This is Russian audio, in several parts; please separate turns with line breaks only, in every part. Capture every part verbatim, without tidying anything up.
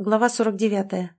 Глава сорок девятая.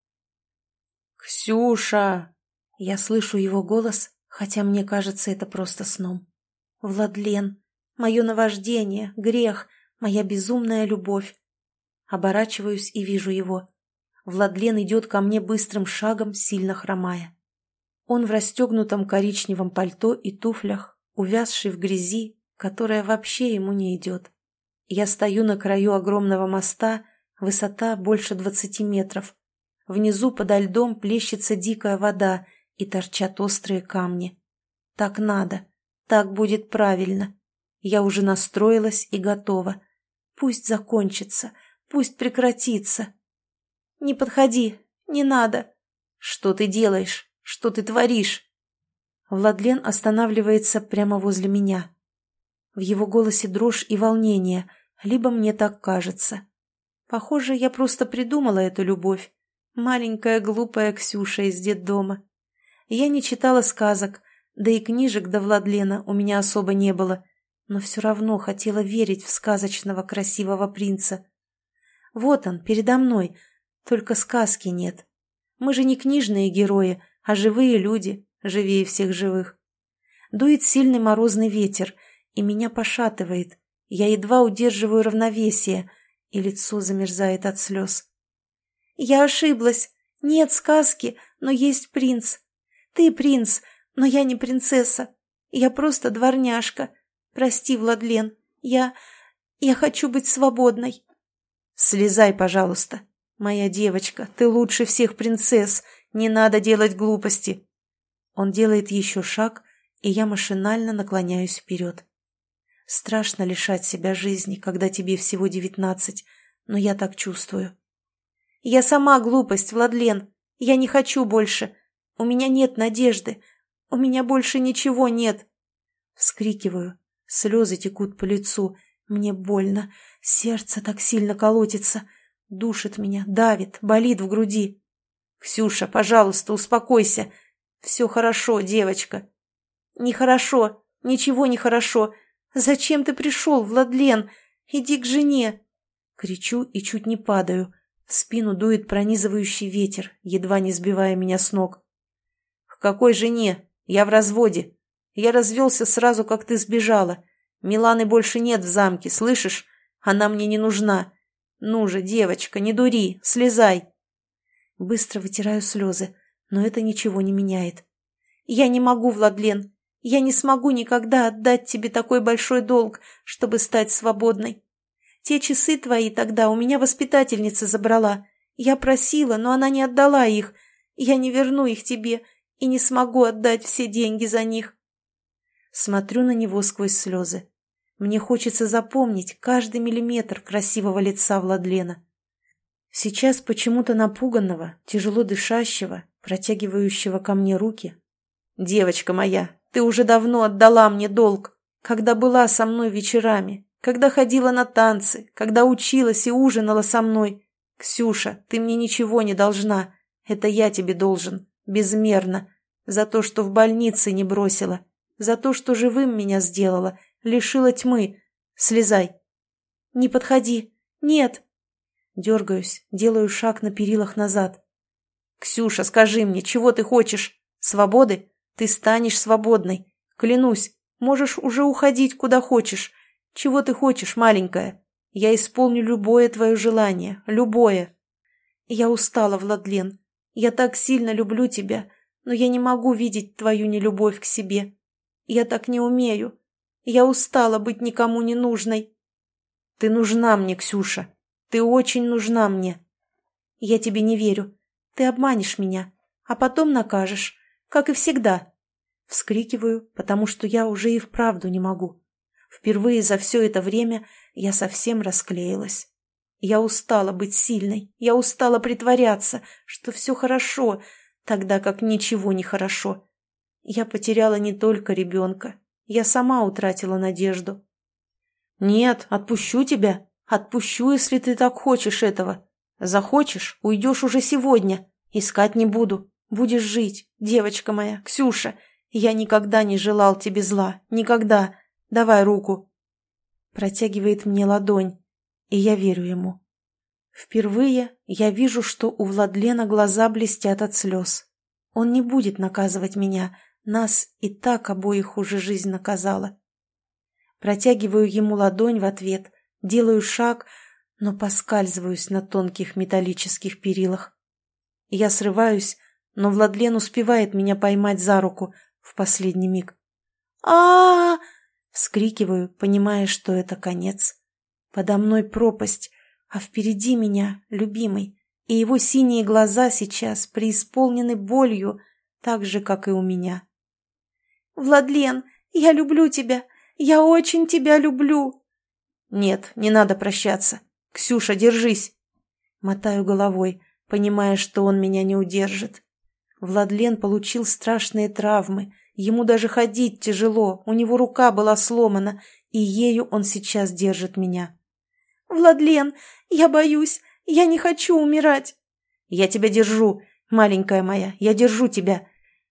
«Ксюша!»
Я слышу его голос, хотя мне кажется это просто сном. Владлен, мое наваждение, грех, моя безумная любовь. Оборачиваюсь и вижу его. Владлен идет ко мне быстрым шагом, сильно хромая. Он в расстегнутом коричневом пальто и туфлях, увязший в грязи, которая вообще ему не идет. Я стою на краю огромного моста, высота больше двадцати метров. Внизу подо льдом плещется дикая вода и торчат острые камни. Так надо, так будет правильно. Я уже настроилась и готова. Пусть закончится, пусть прекратится. Не подходи, не надо. Что ты делаешь? Что ты творишь? Владлен останавливается прямо возле меня. В его голосе дрожь и волнение, либо мне так кажется. Похоже, я просто придумала эту любовь. Маленькая глупая Ксюша из детдома. Я не читала сказок, да и книжек до Владлена у меня особо не было, но все равно хотела верить в сказочного красивого принца. Вот он, передо мной, только сказки нет. Мы же не книжные герои, а живые люди, живее всех живых. Дует сильный морозный ветер, и меня пошатывает. Я едва удерживаю равновесие, и лицо замерзает от слез. Я ошиблась. Нет сказки, но есть принц. Ты принц, но я не принцесса. Я просто дворняжка. Прости, Владлен, я... я хочу быть свободной. Слезай, пожалуйста. Моя девочка, ты лучше всех принцесс. Не надо делать глупости. Он делает еще шаг, и я машинально наклоняюсь вперед. Страшно лишать себя жизни, когда тебе всего девятнадцать, но я так чувствую. Я сама глупость, Владлен. Я не хочу больше. У меня нет надежды. У меня больше ничего нет. Вскрикиваю. Слезы текут по лицу. Мне больно. Сердце так сильно колотится. Душит меня, давит, болит в груди. Ксюша, пожалуйста, успокойся. Все хорошо, девочка. Нехорошо. Ничего не хорошо. Зачем ты пришел, Владлен? Иди к жене. Кричу и чуть не падаю. В спину дует пронизывающий ветер, едва не сбивая меня с ног. «К какой жене? Я в разводе. Я развелся сразу, как ты сбежала. Миланы больше нет в замке, слышишь? Она мне не нужна. Ну же, девочка, не дури, слезай!» Быстро вытираю слезы, но это ничего не меняет. «Я не могу, Владлен. Я не смогу никогда отдать тебе такой большой долг, чтобы стать свободной. Те часы твои тогда у меня воспитательница забрала. Я просила, но она не отдала их. Я не верну их тебе и не смогу отдать все деньги за них». Смотрю на него сквозь слезы. Мне хочется запомнить каждый миллиметр красивого лица Владлена. Сейчас почему-то напуганного, тяжело дышащего, протягивающего ко мне руки. «Девочка моя, ты уже давно отдала мне долг, когда была со мной вечерами. Когда ходила на танцы, когда училась и ужинала со мной. Ксюша, ты мне ничего не должна. Это я тебе должен. Безмерно. За то, что в больнице не бросила. За то, что живым меня сделала. Лишила тьмы. Слезай. Не подходи. Нет. Дергаюсь, делаю шаг на перилах назад. Ксюша, скажи мне, чего ты хочешь? Свободы? Ты станешь свободной. Клянусь, можешь уже уходить куда хочешь. Чего ты хочешь, маленькая? Я исполню любое твое желание, любое. Я устала, Владлен. Я так сильно люблю тебя, но я не могу видеть твою нелюбовь к себе. Я так не умею. Я устала быть никому не нужной. Ты нужна мне, Ксюша. Ты очень нужна мне. Я тебе не верю. Ты обманешь меня, а потом накажешь, как и всегда. Вскрикиваю, потому что я уже и вправду не могу. Впервые за все это время я совсем расклеилась. Я устала быть сильной, я устала притворяться, что все хорошо, тогда как ничего не хорошо. Я потеряла не только ребенка, я сама утратила надежду. Нет, отпущу тебя, отпущу, если ты так хочешь этого. Захочешь, уйдешь уже сегодня, искать не буду, будешь жить, девочка моя, Ксюша. Я никогда не желал тебе зла, никогда. Давай руку. Протягивает мне ладонь, и я верю ему. Впервые я вижу, что у Владлена глаза блестят от слез. Он не будет наказывать меня, нас и так обоих уже жизнь наказала. Протягиваю ему ладонь в ответ, делаю шаг, но поскальзываюсь на тонких металлических перилах. Я срываюсь, но Владлен успевает меня поймать за руку в последний миг. а, -а, -а вскрикиваю, понимая, что это конец. Подо мной пропасть, а впереди меня любимый, и его синие глаза сейчас преисполнены болью, так же, как и у меня. «Владлен, я люблю тебя! Я очень тебя люблю!» «Нет, не надо прощаться. Ксюша, держись!» Мотаю головой, понимая, что он меня не удержит. Владлен получил страшные травмы, ему даже ходить тяжело, у него рука была сломана, и ею он сейчас держит меня. «Владлен, я боюсь, я не хочу умирать!» «Я тебя держу, маленькая моя, я держу тебя!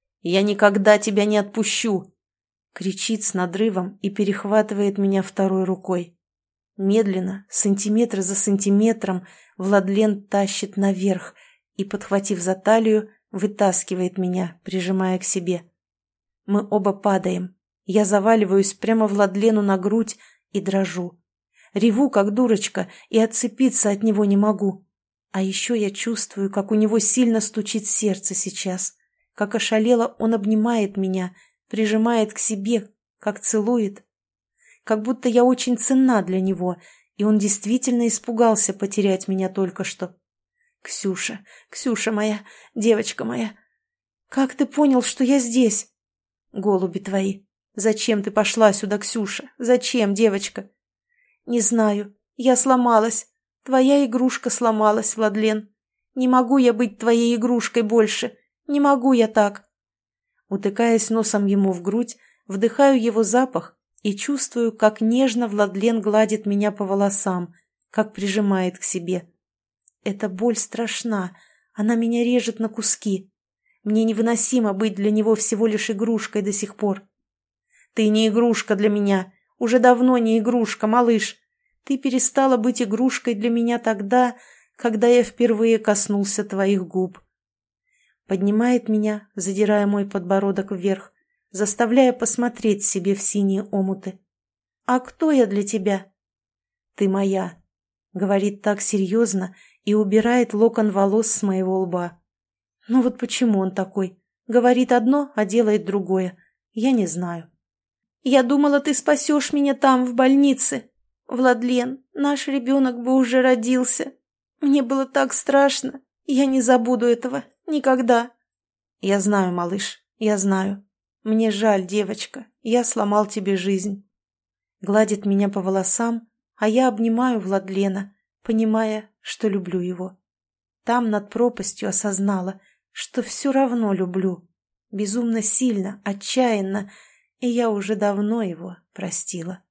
Я никогда тебя не отпущу!» Кричит с надрывом и перехватывает меня второй рукой. Медленно, сантиметр за сантиметром, Владлен тащит наверх и, подхватив за талию, вытаскивает меня, прижимая к себе. Мы оба падаем. Я заваливаюсь прямо Владлену на грудь и дрожу. Реву, как дурочка, и отцепиться от него не могу. А еще я чувствую, как у него сильно стучит сердце сейчас, как ошалело он обнимает меня, прижимает к себе, как целует. Как будто я очень ценна для него, и он действительно испугался потерять меня только что. «Ксюша, Ксюша моя, девочка моя, как ты понял, что я здесь?» «Голуби твои, зачем ты пошла сюда, Ксюша? Зачем, девочка?» «Не знаю, я сломалась. Твоя игрушка сломалась, Владлен. Не могу я быть твоей игрушкой больше. Не могу я так». Утыкаясь носом ему в грудь, вдыхаю его запах и чувствую, как нежно Владлен гладит меня по волосам, как прижимает к себе. Эта боль страшна, она меня режет на куски. Мне невыносимо быть для него всего лишь игрушкой до сих пор. «Ты не игрушка для меня, уже давно не игрушка, малыш. Ты перестала быть игрушкой для меня тогда, когда я впервые коснулся твоих губ». Поднимает меня, задирая мой подбородок вверх, заставляя посмотреть себе в синие омуты. «А кто я для тебя?» «Ты моя», — говорит так серьезно и убирает локон волос с моего лба. Ну вот почему он такой? Говорит одно, а делает другое. Я не знаю. «Я думала, ты спасешь меня там, в больнице. Владлен, наш ребенок бы уже родился. Мне было так страшно. Я не забуду этого. Никогда». «Я знаю, малыш, я знаю. Мне жаль, девочка. Я сломал тебе жизнь». Гладит меня по волосам, а я обнимаю Владлена, понимая, что люблю его. Там над пропастью осознала, что все равно люблю. Безумно сильно, отчаянно, и я уже давно его простила.